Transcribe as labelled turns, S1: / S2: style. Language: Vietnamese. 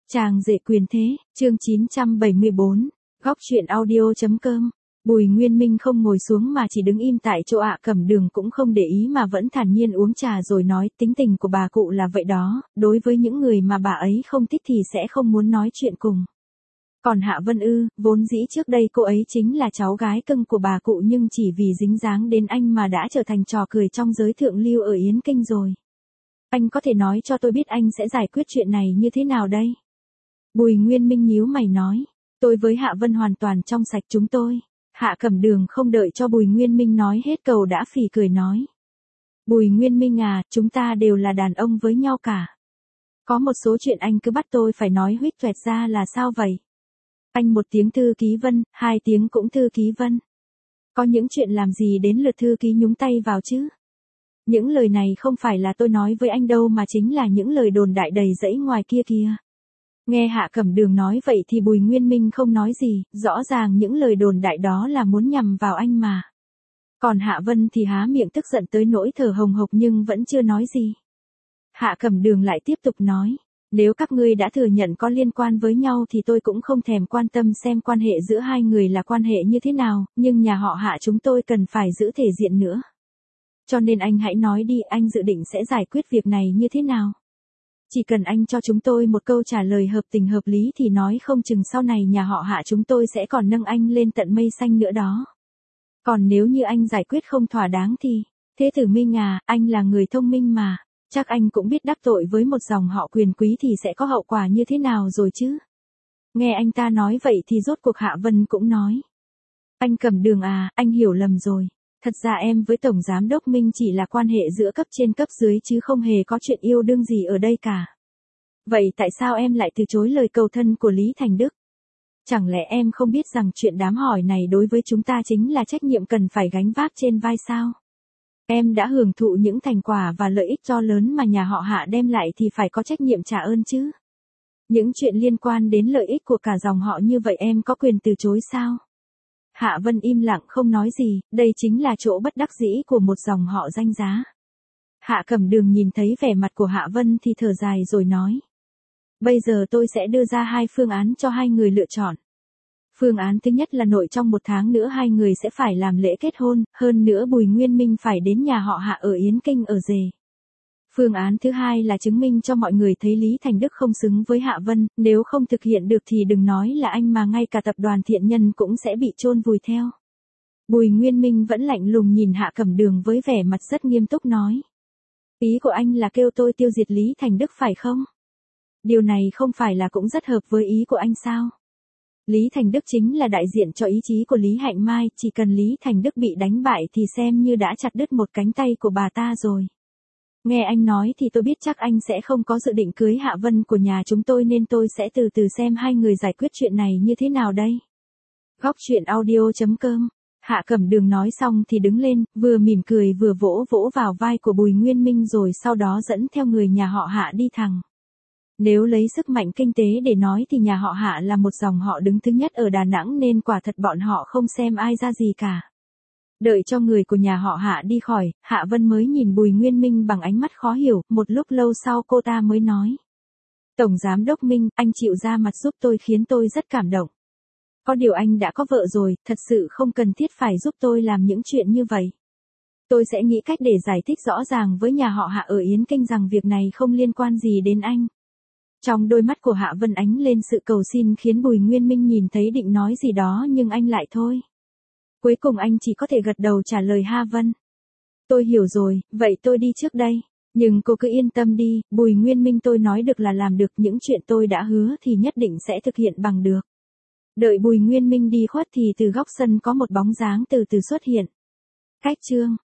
S1: Chàng rể quyền thế, chương 974, góc truyện audio.com. Bùi Nguyên Minh không ngồi xuống mà chỉ đứng im tại chỗ Cẩm Đường cũng không để ý mà vẫn thản nhiên uống trà rồi nói tính tình của bà cụ là vậy đó, đối với những người mà bà ấy không thích thì sẽ không muốn nói chuyện cùng. Còn Hạ Vân vốn dĩ trước đây cô ấy chính là cháu gái cưng của bà cụ nhưng chỉ vì dính dáng đến anh mà đã trở thành trò cười trong giới thượng lưu ở Yến Kinh rồi. Anh có thể nói cho tôi biết anh sẽ giải quyết chuyện này như thế nào đây? Bùi Nguyên Minh nhíu mày nói, tôi với Hạ Vân hoàn toàn trong sạch chúng tôi. Hạ Cẩm Đường không đợi cho Bùi Nguyên Minh nói hết câu đã phì cười nói. Bùi Nguyên Minh chúng ta đều là đàn ông với nhau cả. Có một số chuyện anh cứ bắt tôi phải nói huýt toẹt ra là sao vậy? Anh một tiếng thư ký Vân, hai tiếng cũng thư ký Vân. Có những chuyện làm gì đến lượt thư ký nhúng tay vào chứ? Những lời này không phải là tôi nói với anh đâu mà chính là những lời đồn đại đầy rẫy ngoài kia kìa. Nghe Hạ Cẩm Đường nói vậy thì Bùi Nguyên Minh không nói gì, rõ ràng những lời đồn đại đó là muốn nhằm vào anh mà. Còn Hạ Vân thì há miệng tức giận tới nỗi thở hồng hộc nhưng vẫn chưa nói gì. Hạ Cẩm Đường lại tiếp tục nói, nếu các ngươi đã thừa nhận có liên quan với nhau thì tôi cũng không thèm quan tâm xem quan hệ giữa hai người là quan hệ như thế nào, nhưng nhà họ Hạ chúng tôi cần phải giữ thể diện nữa. Cho nên anh hãy nói đi, anh dự định sẽ giải quyết việc này như thế nào? Chỉ cần anh cho chúng tôi một câu trả lời hợp tình hợp lý thì nói không chừng sau này nhà họ Hạ chúng tôi sẽ còn nâng anh lên tận mây xanh nữa đó. Còn nếu như anh giải quyết không thỏa đáng thì, Thế Tử Minh anh là người thông minh mà, chắc anh cũng biết đắc tội với một dòng họ quyền quý thì sẽ có hậu quả như thế nào rồi chứ. Nghe anh ta nói vậy thì rốt cuộc Hạ Vân cũng nói. Anh Cẩm Đường anh hiểu lầm rồi. Thật ra em với Tổng Giám Đốc Minh chỉ là quan hệ giữa cấp trên cấp dưới chứ không hề có chuyện yêu đương gì ở đây cả. Vậy tại sao em lại từ chối lời cầu thân của Lý Thành Đức? Chẳng lẽ em không biết rằng chuyện đám hỏi này đối với chúng ta chính là trách nhiệm cần phải gánh vác trên vai sao? Em đã hưởng thụ những thành quả và lợi ích to lớn mà nhà họ Hạ đem lại thì phải có trách nhiệm trả ơn chứ. Những chuyện liên quan đến lợi ích của cả dòng họ như vậy em có quyền từ chối sao? Hạ Vân im lặng không nói gì, đây chính là chỗ bất đắc dĩ của một dòng họ danh giá. Hạ Cẩm Đường nhìn thấy vẻ mặt của Hạ Vân thì thở dài rồi nói. Bây giờ tôi sẽ đưa ra hai phương án cho hai người lựa chọn. Phương án thứ nhất là nội trong 1 tháng nữa hai người sẽ phải làm lễ kết hôn, hơn nữa Bùi Nguyên Minh phải đến nhà họ Hạ ở Yến Kinh ở rể. Phương án thứ hai là chứng minh cho mọi người thấy Lý Thành Đức không xứng với Hạ Vân, nếu không thực hiện được thì đừng nói là anh mà ngay cả tập đoàn Thiện Nhân cũng sẽ bị chôn vùi theo. Bùi Nguyên Minh vẫn lạnh lùng nhìn Hạ Cẩm Đường với vẻ mặt rất nghiêm túc nói. Ý của anh là kêu tôi tiêu diệt Lý Thành Đức phải không? Điều này không phải là cũng rất hợp với ý của anh sao? Lý Thành Đức chính là đại diện cho ý chí của Lý Hạnh Mai, chỉ cần Lý Thành Đức bị đánh bại thì xem như đã chặt đứt một cánh tay của bà ta rồi. Nghe anh nói thì tôi biết chắc anh sẽ không có dự định cưới Hạ Vân của nhà chúng tôi nên tôi sẽ từ từ xem hai người giải quyết chuyện này như thế nào đây. Góc truyện audio.com. Hạ Cẩm Đường nói xong thì đứng lên, vừa mỉm cười vừa vỗ vỗ vào vai của Bùi Nguyên Minh rồi sau đó dẫn theo người nhà họ Hạ đi thẳng. Nếu lấy sức mạnh kinh tế để nói thì nhà họ Hạ là một dòng họ đứng thứ nhất ở Đà Nẵng nên quả thật bọn họ không xem ai ra gì cả. Đợi cho người của nhà họ Hạ đi khỏi, Hạ Vân mới nhìn Bùi Nguyên Minh bằng ánh mắt khó hiểu, một lúc lâu sau cô ta mới nói. Tổng Giám Đốc Minh, anh chịu ra mặt giúp tôi khiến tôi rất cảm động. Có điều anh đã có vợ rồi, thật sự không cần thiết phải giúp tôi làm những chuyện như vậy. Tôi sẽ nghĩ cách để giải thích rõ ràng với nhà họ Hạ ở Yến Kinh rằng việc này không liên quan gì đến anh. Trong đôi mắt của Hạ Vân ánh lên sự cầu xin khiến Bùi Nguyên Minh nhìn thấy định nói gì đó nhưng anh lại thôi. Cuối cùng anh chỉ có thể gật đầu trả lời Hạ Vân. Tôi hiểu rồi, vậy tôi đi trước đây. Nhưng cô cứ yên tâm đi, Bùi Nguyên Minh tôi nói được là làm được, những chuyện tôi đã hứa thì nhất định sẽ thực hiện bằng được. Đợi Bùi Nguyên Minh đi khuất thì từ góc sân có một bóng dáng từ từ xuất hiện. Cách chương